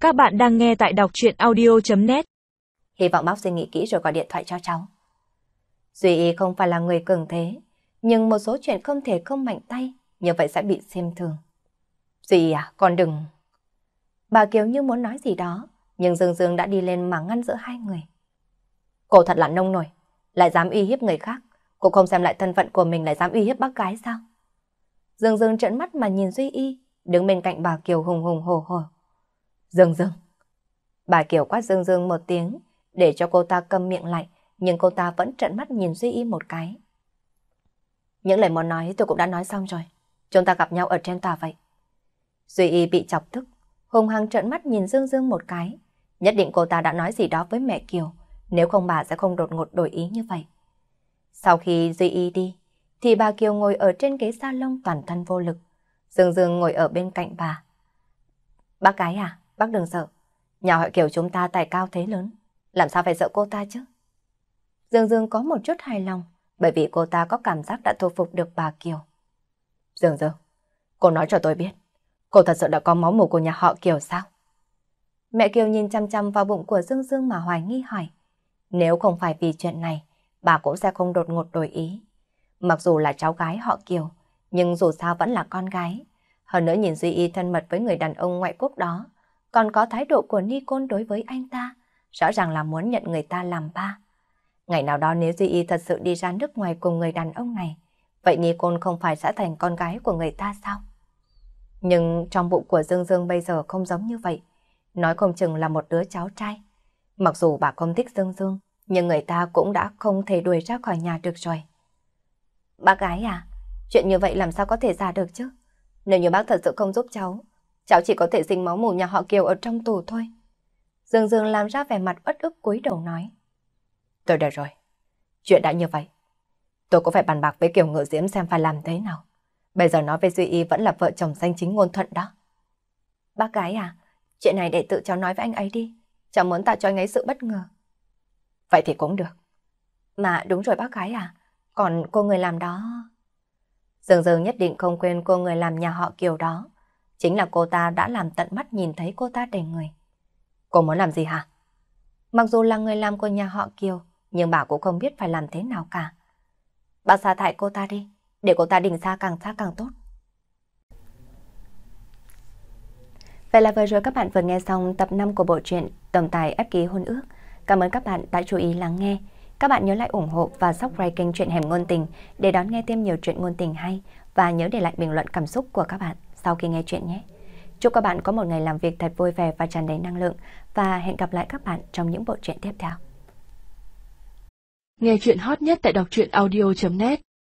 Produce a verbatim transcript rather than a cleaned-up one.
Các bạn đang nghe tại đọc truyện audio chấm net. Hy vọng bác suy nghĩ kỹ rồi gọi điện thoại cho cháu. Duy Y không phải là người cường thế, nhưng một số chuyện không thể không mạnh tay, như vậy sẽ bị xem thường. Duy Y à, con đừng... Bà Kiều như muốn nói gì đó, nhưng Dương Dương đã đi lên mà ngăn giữa hai người. Cô thật là nông nổi, lại dám uy hiếp người khác. Cô không xem lại thân phận của mình lại dám uy hiếp bác gái sao? Dương Dương trợn mắt mà nhìn Duy Y, đứng bên cạnh bà Kiều hùng hùng hổ hổ. Dương Dương. Bà Kiều quát Dương Dương một tiếng, để cho cô ta câm miệng lại, nhưng cô ta vẫn trợn mắt nhìn Duy Y một cái. Những lời muốn nói tôi cũng đã nói xong rồi. Chúng ta gặp nhau ở trên tòa vậy. Duy Y bị chọc tức, hùng hăng trợn mắt nhìn Dương Dương một cái. Nhất định cô ta đã nói gì đó với mẹ Kiều, nếu không bà sẽ không đột ngột đổi ý như vậy. Sau khi Duy Y đi, thì bà Kiều ngồi ở trên ghế salon toàn thân vô lực. Dương Dương ngồi ở bên cạnh bà. Bác gái à, bác đừng sợ. Nhà họ Kiều chúng ta tài cao thế lớn, làm sao phải sợ cô ta chứ? Dương Dương có một chút hài lòng, bởi vì cô ta có cảm giác đã thu phục được bà Kiều. Dương Dương, cô nói cho tôi biết, cô thật sự đã có máu mủ của nhà họ Kiều sao? Mẹ Kiều nhìn chăm chăm vào bụng của Dương Dương mà hoài nghi hỏi. Nếu không phải vì chuyện này, bà cũng sẽ không đột ngột đổi ý. Mặc dù là cháu gái họ Kiều, nhưng dù sao vẫn là con gái. Hơn nữa nhìn Duy Y thân mật với người đàn ông ngoại quốc đó, còn có thái độ của Nicole đối với anh ta, rõ ràng là muốn nhận người ta làm ba. Ngày nào đó nếu Duy Y thật sự đi ra nước ngoài cùng người đàn ông này, vậy Nicole không phải sẽ thành con gái của người ta sao? Nhưng trong bụng của Dương Dương bây giờ không giống như vậy, nói không chừng là một đứa cháu trai. Mặc dù bà không thích Dương Dương, nhưng người ta cũng đã không thể đuổi ra khỏi nhà được rồi. Bác gái à, chuyện như vậy làm sao có thể ra được chứ? Nếu như bác thật sự không giúp cháu, cháu chỉ có thể sinh máu mủ nhà họ Kiều ở trong tù thôi. Dương Dương làm ra vẻ mặt uất ức cúi đầu nói. Tôi được rồi, chuyện đã như vậy. Tôi cũng phải bàn bạc với Kiều Ngự Diễm xem phải làm thế nào. Bây giờ nói với Duy Y vẫn là vợ chồng danh chính ngôn thuận đó. Bác gái à, chuyện này để tự cháu nói với anh ấy đi. Cháu muốn tạo cho anh ấy sự bất ngờ. Vậy thì cũng được. Mà đúng rồi bác gái à, còn cô người làm đó... Dương Dương nhất định không quên cô người làm nhà họ Kiều đó. Chính là cô ta đã làm tận mắt nhìn thấy cô ta đầy người. Cô muốn làm gì hả? Mặc dù là người làm của nhà họ Kiều, nhưng bà cũng không biết phải làm thế nào cả. Bà sa thải cô ta đi, để cô ta đình xa càng xa càng tốt. Vậy là vừa rồi các bạn vừa nghe xong tập năm của bộ truyện Tổng tài ép ký hôn ước. Cảm ơn các bạn đã chú ý lắng nghe. Các bạn nhớ lại ủng hộ và subscribe kênh Truyện Hẻm Ngôn Tình để đón nghe thêm nhiều truyện ngôn tình hay, và nhớ để lại bình luận cảm xúc của các bạn sau khi nghe truyện nhé. Chúc các bạn có một ngày làm việc thật vui vẻ và tràn đầy năng lượng, và hẹn gặp lại các bạn trong những bộ truyện tiếp theo. Nghe truyện hot nhất tại đọc truyện audio chấm net.